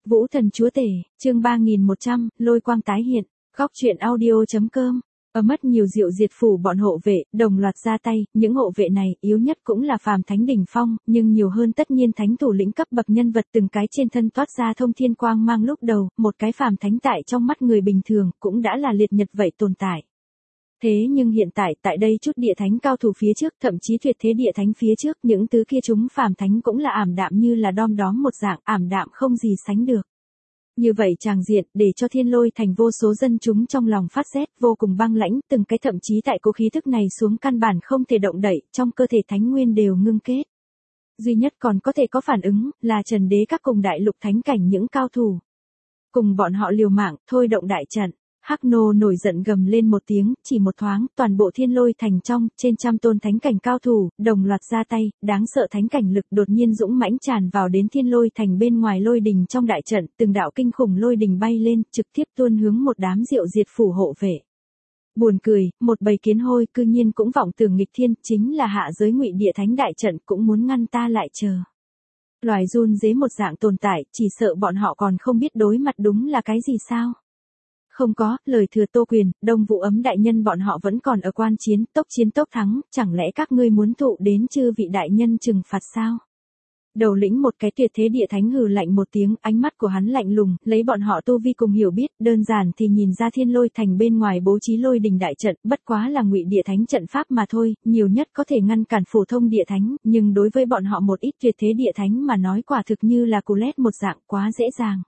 Vũ thần chúa tể, chương 3100, lôi quang tái hiện, góc truyện audio.com. Ở mất nhiều diệu diệt phủ bọn hộ vệ, đồng loạt ra tay, những hộ vệ này, yếu nhất cũng là phàm thánh đỉnh phong, nhưng nhiều hơn tất nhiên thánh thủ lĩnh cấp bậc nhân vật từng cái trên thân toát ra thông thiên quang mang lúc đầu, một cái phàm thánh tại trong mắt người bình thường, cũng đã là liệt nhật vậy tồn tại. Thế nhưng hiện tại tại đây chút địa thánh cao thủ phía trước, thậm chí tuyệt thế địa thánh phía trước, những thứ kia chúng phàm thánh cũng là ảm đạm như là đom đóm một dạng, ảm đạm không gì sánh được. Như vậy tràng diện, để cho Thiên Lôi Thành vô số dân chúng trong lòng phát rét, vô cùng băng lãnh, từng cái thậm chí tại cố khí thức này xuống căn bản không thể động đậy, trong cơ thể thánh nguyên đều ngưng kết. Duy nhất còn có thể có phản ứng, là Trần Đế các cùng đại lục thánh cảnh những cao thủ. Cùng bọn họ liều mạng, thôi động đại trận. Hắc Nô nổi giận gầm lên một tiếng, chỉ một thoáng, toàn bộ Thiên Lôi Thành trong, trên trăm tôn thánh cảnh cao thủ, đồng loạt ra tay, đáng sợ thánh cảnh lực đột nhiên dũng mãnh tràn vào đến Thiên Lôi Thành bên ngoài lôi đình trong đại trận, từng đạo kinh khủng lôi đình bay lên, trực tiếp tuôn hướng một đám diệu diệt phủ hộ vệ. Buồn cười, một bầy kiến hôi cư nhiên cũng vọng tưởng nghịch thiên, chính là hạ giới ngụy địa thánh đại trận cũng muốn ngăn ta lại chờ. Loài run dế một dạng tồn tại, chỉ sợ bọn họ còn không biết đối mặt đúng là cái gì sao? Không có, lời thừa Tô Quyền, Đông Vũ Ấm đại nhân bọn họ vẫn còn ở quan chiến, tốc chiến tốc thắng, chẳng lẽ các ngươi muốn thụ đến chư vị đại nhân trừng phạt sao? Đầu lĩnh một cái tuyệt thế địa thánh hừ lạnh một tiếng, ánh mắt của hắn lạnh lùng, lấy bọn họ tu vi cùng hiểu biết, đơn giản thì nhìn ra Thiên Lôi Thành bên ngoài bố trí lôi đình đại trận, bất quá là ngụy địa thánh trận pháp mà thôi, nhiều nhất có thể ngăn cản phổ thông địa thánh, nhưng đối với bọn họ một ít tuyệt thế địa thánh mà nói quả thực như là cù lét một dạng quá dễ dàng.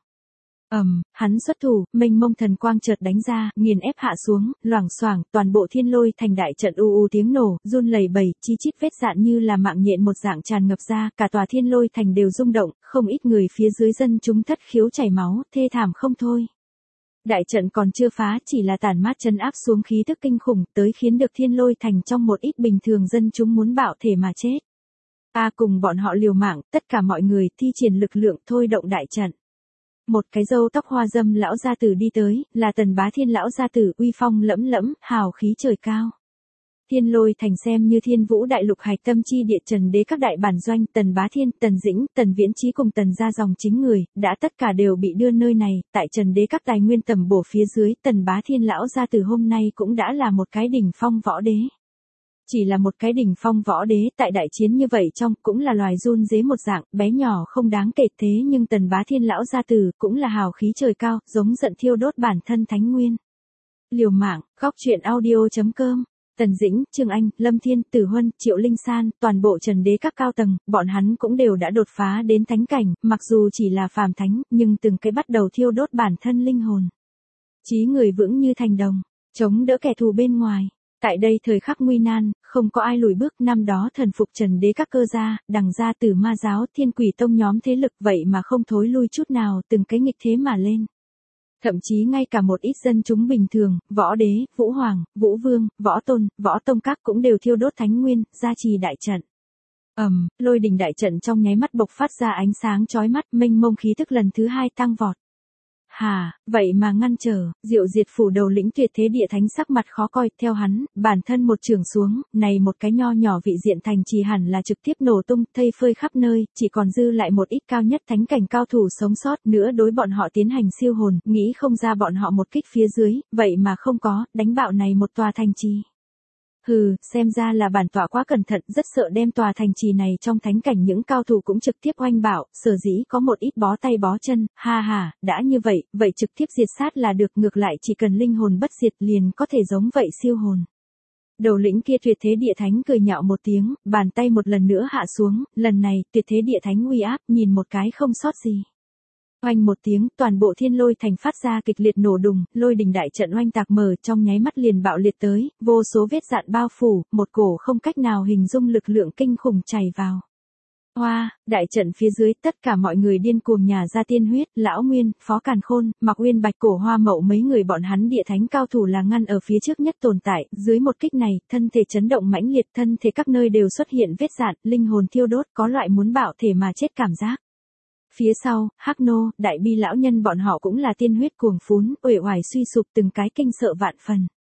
Hắn xuất thủ, mênh mông thần quang chợt đánh ra, nghiền ép hạ xuống, loảng xoảng, toàn bộ Thiên Lôi Thành đại trận u tiếng nổ, run lẩy bẩy, chi chít vết dạn như là mạng nhện một dạng tràn ngập ra, cả tòa Thiên Lôi Thành đều rung động, không ít người phía dưới dân chúng thất khiếu chảy máu, thê thảm không thôi. Đại trận còn chưa phá, chỉ là tản mát trấn áp xuống khí tức kinh khủng, tới khiến được Thiên Lôi Thành trong một ít bình thường dân chúng muốn bạo thể mà chết. Cùng bọn họ liều mạng, tất cả mọi người thi triển lực lượng thôi động đại trận. Một cái râu tóc hoa dâm lão gia tử đi tới, là Tần Bá Thiên lão gia tử, uy phong lẫm lẫm, hào khí trời cao. Thiên Lôi Thành xem như Thiên Vũ đại lục hạch tâm chi địa Trần Đế các đại bản doanh, Tần Bá Thiên, Tần Dĩnh, Tần Viễn Chí cùng Tần gia dòng chính người, đã tất cả đều bị đưa nơi này, tại Trần Đế các tài nguyên tầm bổ phía dưới, Tần Bá Thiên lão gia tử hôm nay cũng đã là một cái đỉnh phong võ đế. Chỉ là một cái đỉnh phong võ đế tại đại chiến như vậy trong cũng là loài run dế một dạng, bé nhỏ không đáng kể thế nhưng Tần Bá Thiên lão gia tử cũng là hào khí trời cao, giống giận thiêu đốt bản thân thánh nguyên. Liều mạng, góc truyện audio.com. Tần Dĩnh, Trương Anh, Lâm Thiên, Tử Huân, Triệu Linh San, toàn bộ Trần Đế các cao tầng, bọn hắn cũng đều đã đột phá đến thánh cảnh, mặc dù chỉ là phàm thánh, nhưng từng cái bắt đầu thiêu đốt bản thân linh hồn. Chí người vững như thành đồng, chống đỡ kẻ thù bên ngoài. Tại đây thời khắc nguy nan, không có ai lùi bước, năm đó thần phục Trần Đế các cơ gia, Đằng gia Tử Ma giáo, Thiên Quỷ tông nhóm thế lực vậy mà không thối lui chút nào, từng cái nghịch thế mà lên. Thậm chí ngay cả một ít dân chúng bình thường, võ đế, vũ hoàng, vũ vương, võ tôn, võ tông các cũng đều thiêu đốt thánh nguyên, gia trì đại trận. Lôi đình đại trận trong nháy mắt bộc phát ra ánh sáng chói mắt, mênh mông khí tức lần thứ hai tăng vọt. Vậy mà ngăn trở, diệu diệt phủ đầu lĩnh tuyệt thế địa thánh sắc mặt khó coi, theo hắn, bản thân một trường xuống, này một cái nho nhỏ vị diện thành trì hẳn là trực tiếp nổ tung, thây phơi khắp nơi, chỉ còn dư lại một ít cao nhất thánh cảnh cao thủ sống sót nữa đối bọn họ tiến hành siêu hồn, nghĩ không ra bọn họ một kích phía dưới, vậy mà không có, đánh bạo này một tòa thành trì. Xem ra là bản tọa quá cẩn thận, rất sợ đem tòa thành trì này trong thánh cảnh những cao thủ cũng trực tiếp oanh bạo, sở dĩ có một ít bó tay bó chân, đã như vậy, vậy trực tiếp diệt sát là được, ngược lại chỉ cần linh hồn bất diệt liền có thể giống vậy siêu hồn. Đầu lĩnh kia tuyệt thế địa thánh cười nhạo một tiếng, bàn tay một lần nữa hạ xuống, lần này tuyệt thế địa thánh uy áp nhìn một cái không sót gì. Oanh một tiếng, toàn bộ Thiên Lôi Thành phát ra kịch liệt nổ đùng, lôi đình đại trận oanh tạc mở trong nháy mắt liền bạo liệt tới, vô số vết dạn bao phủ, một cổ không cách nào hình dung lực lượng kinh khủng chảy vào. Đại trận phía dưới tất cả mọi người điên cuồng nhả ra tiên huyết, Lão Nguyên, Phó Càn Khôn, Mạc Uyên Bạch Cổ Hoa Mậu mấy người bọn hắn địa thánh cao thủ là ngăn ở phía trước nhất tồn tại, dưới một kích này, thân thể chấn động mãnh liệt, thân thể các nơi đều xuất hiện vết dạn, linh hồn thiêu đốt, có loại muốn bạo thể mà chết cảm giác. Phía sau, Hắc Nô, Đại Bi lão nhân bọn họ cũng là tiên huyết cuồng phún, uể oải suy sụp từng cái kinh sợ vạn phần.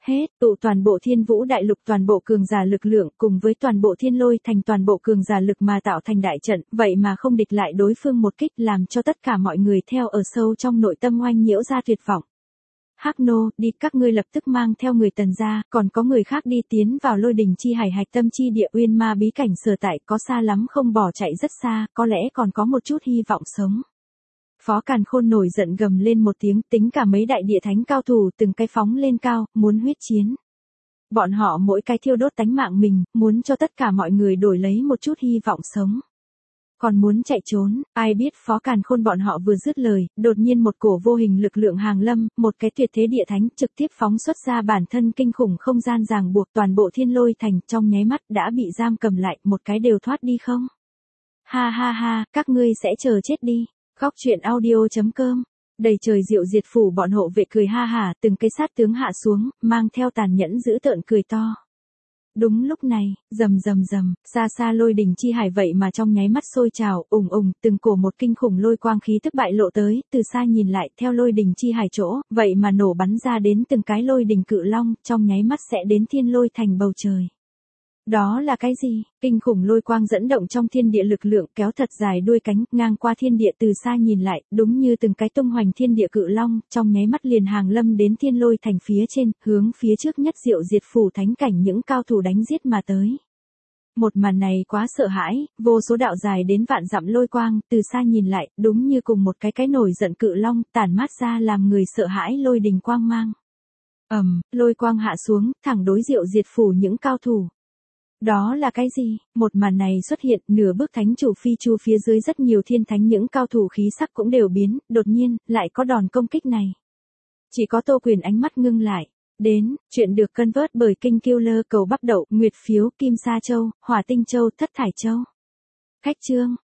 Hết, tụ toàn bộ Thiên Vũ Đại Lục toàn bộ cường giả lực lượng cùng với toàn bộ Thiên Lôi thành toàn bộ cường giả lực mà tạo thành đại trận, vậy mà không địch lại đối phương một kích, làm cho tất cả mọi người theo ở sâu trong nội tâm oanh nhiễu ra tuyệt vọng. Hắc Nô, đi, các ngươi lập tức mang theo người Tần ra, còn có người khác đi tiến vào Lôi Đình chi hải hạch tâm chi địa uyên ma bí cảnh sở tại, có xa lắm không, bỏ chạy rất xa, có lẽ còn có một chút hy vọng sống. Phó Càn Khôn nổi giận gầm lên một tiếng, tính cả mấy đại địa thánh cao thủ từng cái phóng lên cao, muốn huyết chiến. Bọn họ mỗi cái thiêu đốt tánh mạng mình, muốn cho tất cả mọi người đổi lấy một chút hy vọng sống. Còn muốn chạy trốn, ai biết Phó Càn Khôn bọn họ vừa dứt lời, đột nhiên một cổ vô hình lực lượng hàng lâm, một cái tuyệt thế địa thánh trực tiếp phóng xuất ra bản thân kinh khủng không gian ràng buộc, toàn bộ Thiên Lôi thành trong nháy mắt đã bị giam cầm lại, một cái đều thoát đi không. Ha ha ha, các ngươi sẽ chờ chết đi. Góc truyện audio.com. Đầy trời diệu diệt phủ bọn hộ vệ cười ha hả, từng cái sát tướng hạ xuống, mang theo tàn nhẫn dữ tợn cười to. Đúng lúc này, rầm rầm rầm, xa xa Lôi Đình chi hải vậy mà trong nháy mắt sôi trào, từng cổ một kinh khủng lôi quang khí tức bại lộ tới, từ xa nhìn lại, theo Lôi Đình chi hải chỗ, vậy mà nổ bắn ra đến từng cái lôi đình cự long, trong nháy mắt sẽ đến Thiên Lôi thành bầu trời. Đó là cái gì? Kinh khủng lôi quang dẫn động trong thiên địa lực lượng, kéo thật dài đuôi cánh, ngang qua thiên địa, từ xa nhìn lại, đúng như từng cái tung hoành thiên địa cự long, trong nháy mắt liền hàng lâm đến Thiên Lôi thành phía trên, hướng phía trước nhất diệu diệt phủ thánh cảnh những cao thủ đánh giết mà tới. Một màn này quá sợ hãi, vô số đạo dài đến vạn dặm lôi quang, từ xa nhìn lại, đúng như cùng một cái nổi giận cự long, tản mát ra làm người sợ hãi lôi đình quang mang. Lôi quang hạ xuống, thẳng đối diệu diệt phủ những cao thủ. Đó là cái gì? Một màn này xuất hiện, nửa bước thánh chủ phi chu phía dưới rất nhiều thiên thánh những cao thủ khí sắc cũng đều biến, đột nhiên, lại có đòn công kích này. Chỉ có Tô Quyền ánh mắt ngưng lại. Đến, chuyện được cân vớt bởi Kinh Killer cầu bắp đậu, Nguyệt phiếu, Kim Sa Châu, Hỏa Tinh Châu, Thất Thải Châu. Khách chương.